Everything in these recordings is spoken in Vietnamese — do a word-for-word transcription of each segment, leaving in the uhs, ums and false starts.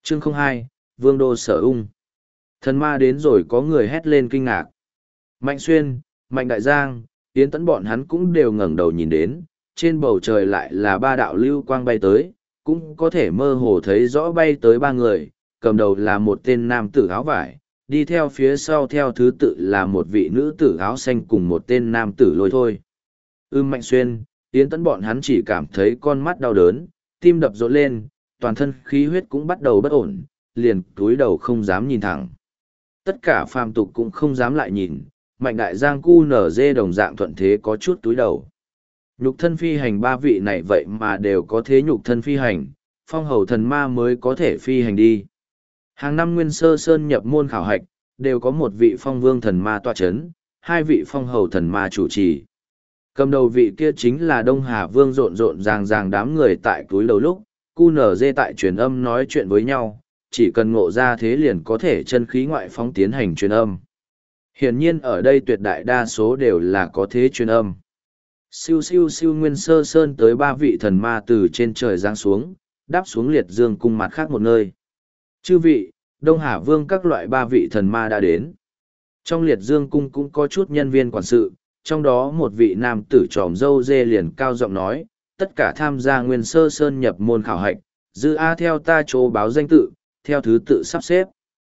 Chương không hai, Vương đô sở ung. Thần ma đến rồi có người hét lên kinh ngạc. Mạnh Xuyên, Mạnh Đại Giang, Yến Tấn bọn hắn cũng đều ngẩng đầu nhìn đến, trên bầu trời lại là ba đạo lưu quang bay tới, cũng có thể mơ hồ thấy rõ bay tới ba người, cầm đầu là một tên nam tử áo vải, đi theo phía sau theo thứ tự là một vị nữ tử áo xanh cùng một tên nam tử lôi thôi. Ưm Mạnh Xuyên, Yến Tấn bọn hắn chỉ cảm thấy con mắt đau đớn, tim đập rộn lên, toàn thân khí huyết cũng bắt đầu bất ổn, liền túi đầu không dám nhìn thẳng. Tất cả phàm tục cũng không dám lại nhìn, Mạnh Đại Giang cu nở dê đồng dạng thuận thế có chút túi đầu. Nhục thân phi hành ba vị này vậy mà đều có thế nhục thân phi hành, phong hầu thần ma mới có thể phi hành đi. Hàng năm Nguyên Sơ Sơn nhập môn khảo hạch, đều có một vị phong vương thần ma tọa chấn, hai vị phong hầu thần ma chủ trì. Cầm đầu vị kia chính là Đông Hà Vương rộn rộn ràng ràng đám người tại túi đầu lúc, cu nở dê tại truyền âm nói chuyện với nhau, chỉ cần ngộ ra thế liền có thể chân khí ngoại phóng tiến hành truyền âm. Hiển nhiên ở đây tuyệt đại đa số đều là có thế truyền âm. Siêu siêu siêu Nguyên Sơ Sơn tới ba vị thần ma từ trên trời giáng xuống, đáp xuống liệt dương cung mặt khác một nơi. Chư vị, Đông Hà Vương các loại ba vị thần ma đã đến. Trong liệt dương cung cũng có chút nhân viên quản sự, trong đó một vị nam tử tròm dâu dê liền cao giọng nói, tất cả tham gia Nguyên Sơ Sơn nhập môn khảo hạch, dư A theo ta chỗ báo danh tự, theo thứ tự sắp xếp.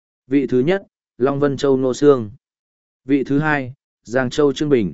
Vị thứ nhất, Long Vân Châu Nô Sương. Vị thứ hai, Giang Châu Trương Bình.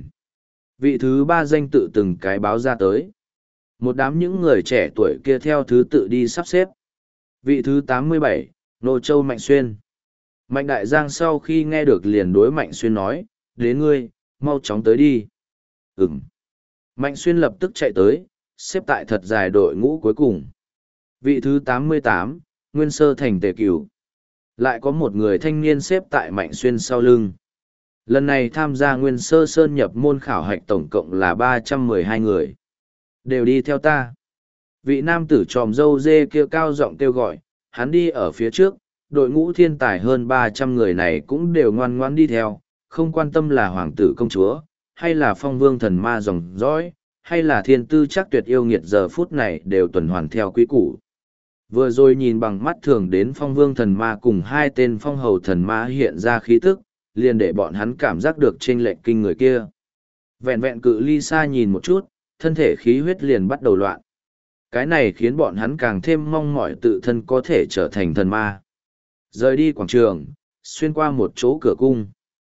Vị thứ ba danh tự từng cái báo ra tới. Một đám những người trẻ tuổi kia theo thứ tự đi sắp xếp. Vị thứ tám mươi bảy, Nô Châu Mạnh Xuyên. Mạnh Đại Giang sau khi nghe được liền đối Mạnh Xuyên nói, đến ngươi, mau chóng tới đi. Ừm. Mạnh Xuyên lập tức chạy tới, xếp tại thật dài đội ngũ cuối cùng. Vị thứ tám mươi tám, Nguyên Sơ Thành Tề Cửu. Lại có một người thanh niên xếp tại Mạnh Xuyên sau lưng. Lần này tham gia Nguyên Sơ Sơn nhập môn khảo hạch tổng cộng là ba trăm mười hai người. Đều đi theo ta. Vị nam tử tròm dâu dê kia cao giọng kêu gọi, hắn đi ở phía trước, đội ngũ thiên tài hơn ba trăm người này cũng đều ngoan ngoãn đi theo, không quan tâm là hoàng tử công chúa, hay là phong vương thần ma dòng dõi, hay là thiên tư chắc tuyệt yêu nghiệt giờ phút này đều tuần hoàn theo quý củ. Vừa rồi nhìn bằng mắt thường đến phong vương thần ma cùng hai tên phong hầu thần ma hiện ra khí tức, liền để bọn hắn cảm giác được chênh lệch kinh người kia. Vẹn vẹn cự ly xa nhìn một chút, thân thể khí huyết liền bắt đầu loạn. Cái này khiến bọn hắn càng thêm mong mỏi tự thân có thể trở thành thần ma. Rời đi quảng trường, xuyên qua một chỗ cửa cung.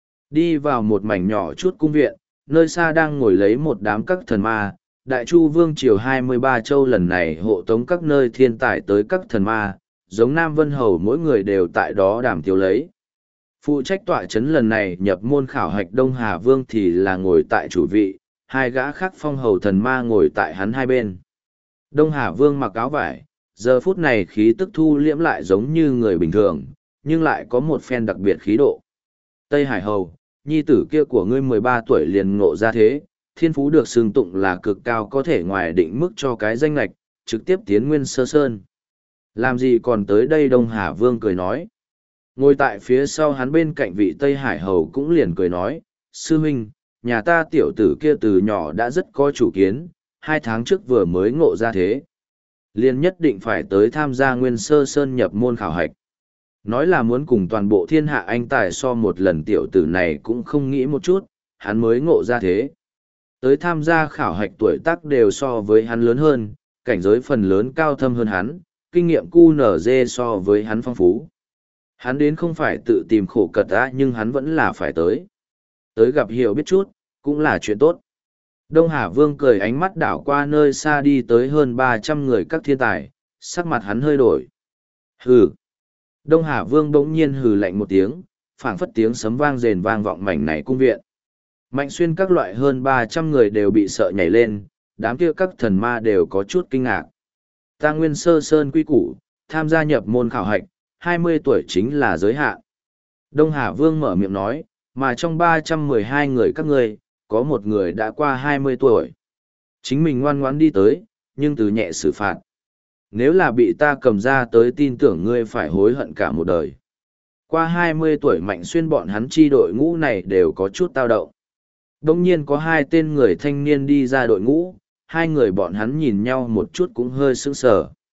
Đi vào một mảnh nhỏ chút cung viện, nơi xa đang ngồi lấy một đám các thần ma. Đại Chu Vương Triều hai mươi ba châu lần này hộ tống các nơi thiên tài tới các thần ma, giống Nam Vân Hầu mỗi người đều tại đó đàm tiếu lấy. Phụ trách tọa chấn lần này nhập môn khảo hạch Đông Hà Vương thì là ngồi tại chủ vị, hai gã khác phong hầu thần ma ngồi tại hắn hai bên. Đông Hà Vương mặc áo vải, giờ phút này khí tức thu liễm lại giống như người bình thường, nhưng lại có một phen đặc biệt khí độ. Tây Hải Hầu, nhi tử kia của ngươi mười ba tuổi liền ngộ ra thế, thiên phú được xưng tụng là cực cao có thể ngoài định mức cho cái danh lạch, trực tiếp tiến Nguyên Sơ Sơn. Làm gì còn tới đây Đông Hà Vương cười nói. Ngồi tại phía sau hắn bên cạnh vị Tây Hải Hầu cũng liền cười nói, sư huynh, nhà ta tiểu tử kia từ nhỏ đã rất có chủ kiến, hai tháng trước vừa mới ngộ ra thế. Liền nhất định phải tới tham gia Nguyên Sơ Sơn nhập môn khảo hạch. Nói là muốn cùng toàn bộ thiên hạ anh tài so một lần tiểu tử này cũng không nghĩ một chút, hắn mới ngộ ra thế. Tới tham gia khảo hạch tuổi tác đều so với hắn lớn hơn, cảnh giới phần lớn cao thâm hơn hắn, kinh nghiệm cu nở dê so với hắn phong phú. Hắn đến không phải tự tìm khổ cật á nhưng hắn vẫn là phải tới. Tới gặp hiểu biết chút, cũng là chuyện tốt. Đông Hà Vương cười ánh mắt đảo qua nơi xa đi tới hơn ba trăm người các thiên tài, sắc mặt hắn hơi đổi. Hừ. Đông Hà Vương bỗng nhiên hừ lạnh một tiếng, phảng phất tiếng sấm vang rền vang vọng mảnh này cung viện. Mạnh Xuyên các loại hơn ba trăm người đều bị sợ nhảy lên, đám kia các thần ma đều có chút kinh ngạc. Ta Nguyên Sơ Sơn quy củ, tham gia nhập môn khảo hạch, hai mươi tuổi chính là giới hạn. Đông Hà Vương mở miệng nói, mà trong ba trăm mười hai người các ngươi, có một người đã qua hai mươi tuổi. Chính mình ngoan ngoãn đi tới, nhưng từ nhẹ xử phạt. Nếu là bị ta cầm ra tới tin tưởng ngươi phải hối hận cả một đời. Qua hai mươi tuổi Mạnh Xuyên bọn hắn chi đội ngũ này đều có chút tao động. Đông nhiên có hai tên người thanh niên đi ra đội ngũ, hai người bọn hắn nhìn nhau một chút cũng hơi sững sờ.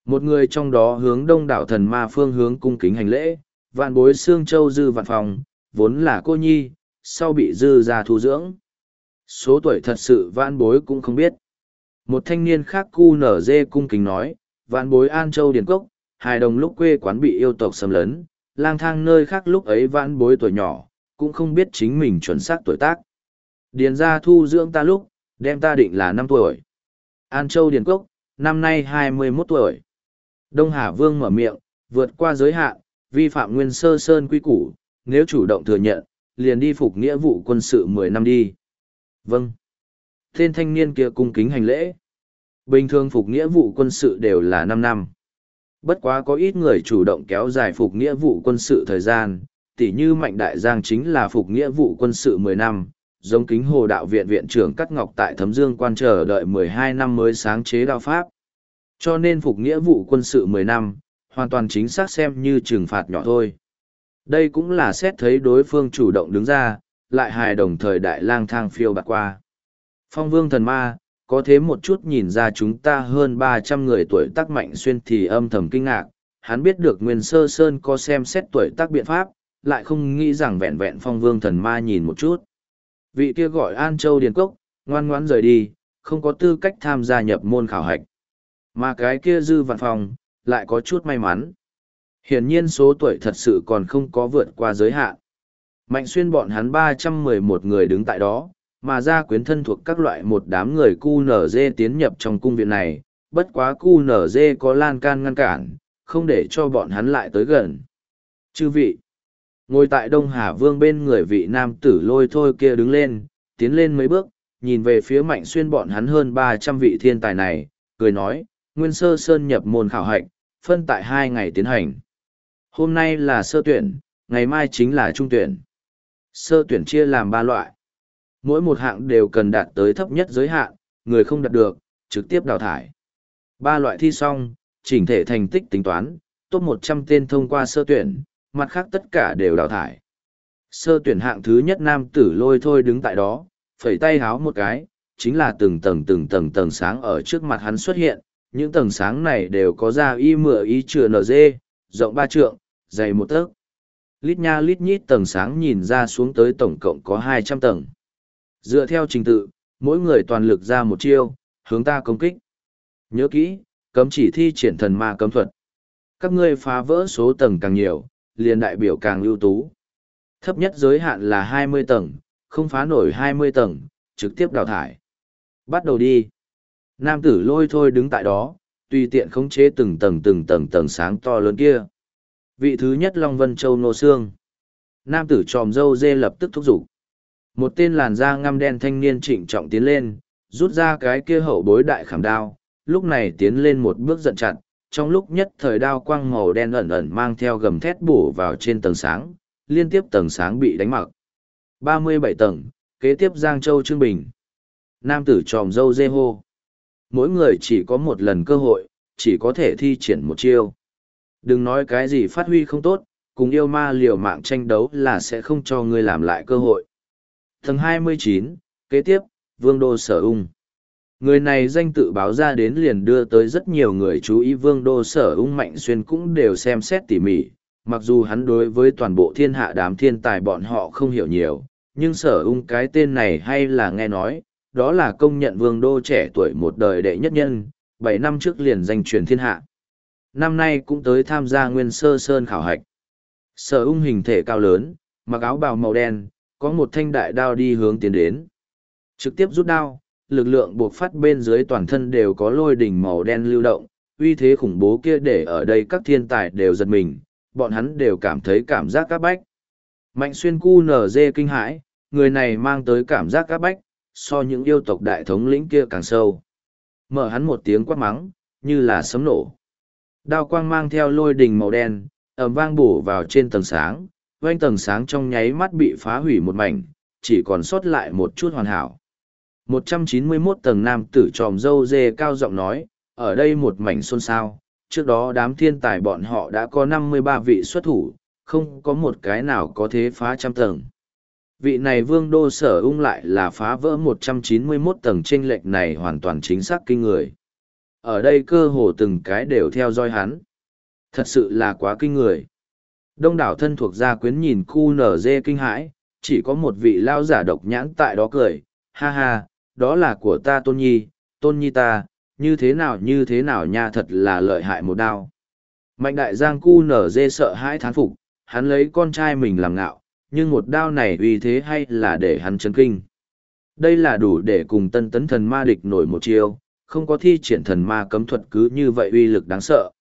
Một người trong đó hướng đông đảo thần ma phương hướng cung kính hành lễ, vạn bối xương châu dư vạn phòng, vốn là cô nhi, sau bị dư ra thu dưỡng. Số tuổi thật sự vạn bối cũng không biết. Một thanh niên khác cu nở dê cung kính nói, vạn bối An Châu Điền Cốc, hài đồng lúc quê quán bị yêu tộc xâm lấn, lang thang nơi khác lúc ấy vạn bối tuổi nhỏ, cũng không biết chính mình chuẩn xác tuổi tác. Điền ra thu dưỡng ta lúc, đem ta định là năm tuổi. An Châu Điền Cốc, năm nay hai mươi mốt tuổi. Đông Hà Vương mở miệng, vượt qua giới hạn, vi phạm nguyên sơ sơn quy củ, nếu chủ động thừa nhận, liền đi phục nghĩa vụ quân sự mười năm đi. Vâng. Tên thanh niên kia cung kính hành lễ. Bình thường phục nghĩa vụ quân sự đều là năm năm. Bất quá có ít người chủ động kéo dài phục nghĩa vụ quân sự thời gian, tỉ như Mạnh Đại Giang chính là phục nghĩa vụ quân sự mười năm, giống Kính Hồ Đạo Viện Viện trưởng Cắt Ngọc tại Thấm Dương quan chờ đợi mười hai năm mới sáng chế đạo pháp. Cho nên phục nghĩa vụ quân sự mười năm, hoàn toàn chính xác xem như trừng phạt nhỏ thôi. Đây cũng là xét thấy đối phương chủ động đứng ra, lại hài đồng thời đại lang thang phiêu bạt qua. Phong Vương Thần Ma, có thế một chút nhìn ra chúng ta hơn ba trăm người tuổi tác Mạnh Xuyên thì âm thầm kinh ngạc, hắn biết được Nguyên Sơ Sơn có xem xét tuổi tác biện pháp, lại không nghĩ rằng vẹn vẹn Phong Vương Thần Ma nhìn một chút. Vị kia gọi An Châu Điền Cốc, ngoan ngoãn rời đi, không có tư cách tham gia nhập môn khảo hạch. Mà cái kia Dư Vạn Phong, lại có chút may mắn. Hiển nhiên số tuổi thật sự còn không có vượt qua giới hạn. Mạnh Xuyên bọn hắn ba trăm mười một người đứng tại đó, mà ra quyến thân thuộc các loại một đám người cu nở dê tiến nhập trong cung viện này, bất quá cu nở dê có lan can ngăn cản, không để cho bọn hắn lại tới gần. Chư vị, ngồi tại Đông Hà Vương bên người vị nam tử Lôi Thôi kia đứng lên, tiến lên mấy bước, nhìn về phía Mạnh Xuyên bọn hắn hơn ba trăm vị thiên tài này, cười nói, Nguyên Sơ Sơn nhập môn khảo hạch, phân tại hai ngày tiến hành. Hôm nay là sơ tuyển, ngày mai chính là trung tuyển. Sơ tuyển chia làm ba loại. Mỗi một hạng đều cần đạt tới thấp nhất giới hạn, người không đạt được, trực tiếp đào thải. Ba loại thi xong, chỉnh thể thành tích tính toán, top một trăm tên thông qua sơ tuyển, mặt khác tất cả đều đào thải. Sơ tuyển hạng thứ nhất nam tử Lôi Thôi đứng tại đó, phẩy tay háo một cái, chính là từng tầng từng tầng tầng sáng ở trước mặt hắn xuất hiện, những tầng sáng này đều có ra y mửa y chừa nở dê, rộng ba trượng, dày một tấc. Lít nha lít nhít tầng sáng nhìn ra xuống tới tổng cộng có hai trăm tầng. Dựa theo trình tự, mỗi người toàn lực ra một chiêu, hướng ta công kích. Nhớ kỹ, cấm chỉ thi triển thần ma cấm thuật. Các ngươi phá vỡ số tầng càng nhiều, liền đại biểu càng ưu tú. Thấp nhất giới hạn là hai mươi tầng, không phá nổi hai mươi tầng, trực tiếp đào thải. Bắt đầu đi. Nam tử Lôi Thôi đứng tại đó, tùy tiện khống chế từng tầng từng tầng tầng sáng to lớn kia. Vị thứ nhất Long Vân Châu Nô Sương. Nam tử tròm dâu dê lập tức thúc giục. Một tên làn da ngăm đen thanh niên trịnh trọng tiến lên, rút ra cái kia hậu bối đại khảm đao, lúc này tiến lên một bước giận chặt, trong lúc nhất thời đao quang màu đen ẩn ẩn mang theo gầm thét bổ vào trên tầng sáng, liên tiếp tầng sáng bị đánh mặc. ba mươi bảy tầng, kế tiếp Giang Châu Trương Bình. Nam tử tròm dâu dê hô. Mỗi người chỉ có một lần cơ hội, chỉ có thể thi triển một chiêu. Đừng nói cái gì phát huy không tốt, cùng yêu ma liều mạng tranh đấu là sẽ không cho ngươi làm lại cơ hội. Tầng hai mươi chín, kế tiếp, Vương Đô Sở Ung. Người này danh tự báo ra đến liền đưa tới rất nhiều người chú ý. Vương Đô Sở Ung Mạnh Xuyên cũng đều xem xét tỉ mỉ, mặc dù hắn đối với toàn bộ thiên hạ đám thiên tài bọn họ không hiểu nhiều, nhưng Sở Ung cái tên này hay là nghe nói, đó là công nhận Vương Đô trẻ tuổi một đời đệ nhất nhân, bảy năm trước liền danh truyền thiên hạ. Năm nay cũng tới tham gia Nguyên Sơ Sơn khảo hạch. Sở Ung hình thể cao lớn, mặc áo bào màu đen, có một thanh đại đao đi hướng tiến đến. Trực tiếp rút đao, lực lượng buộc phát bên dưới toàn thân đều có lôi đỉnh màu đen lưu động, uy thế khủng bố kia để ở đây các thiên tài đều giật mình, bọn hắn đều cảm thấy cảm giác áp bách. Mạnh Xuyên cu nở dê kinh hãi, người này mang tới cảm giác áp bách, so những yêu tộc đại thống lĩnh kia càng sâu. Mở hắn một tiếng quát mắng, như là sấm nổ. Đao quang mang theo lôi đỉnh màu đen, ầm vang bổ vào trên tầng sáng, vành tầng sáng trong nháy mắt bị phá hủy một mảnh, chỉ còn sót lại một chút hoàn hảo. một trăm chín mươi mốt tầng nam tử tròm dâu dê cao giọng nói, ở đây một mảnh xôn xao, trước đó đám thiên tài bọn họ đã có năm mươi ba vị xuất thủ, không có một cái nào có thế phá trăm tầng. Vị này Vương Đô Sở Ung lại là phá vỡ một trăm chín mươi mốt tầng chênh lệch này hoàn toàn chính xác kinh người. ở đây cơ hồ từng cái đều theo dõi hắn. Thật sự là quá kinh người. Đông đảo thân thuộc gia quyến nhìn cu nở dê kinh hãi, chỉ có một vị lao giả độc nhãn tại đó cười, ha ha, đó là của ta tôn nhi, tôn nhi ta, như thế nào như thế nào nha, thật là lợi hại một đao. Mạnh đại giang cu nở dê sợ hãi thán phục, hắn lấy con trai mình làm ngạo, nhưng một đao này uy thế hay là để hắn chấn kinh. Đây là đủ để cùng tân tấn thần ma địch nổi một chiêu, không có thi triển thần ma cấm thuật cứ như vậy uy lực đáng sợ.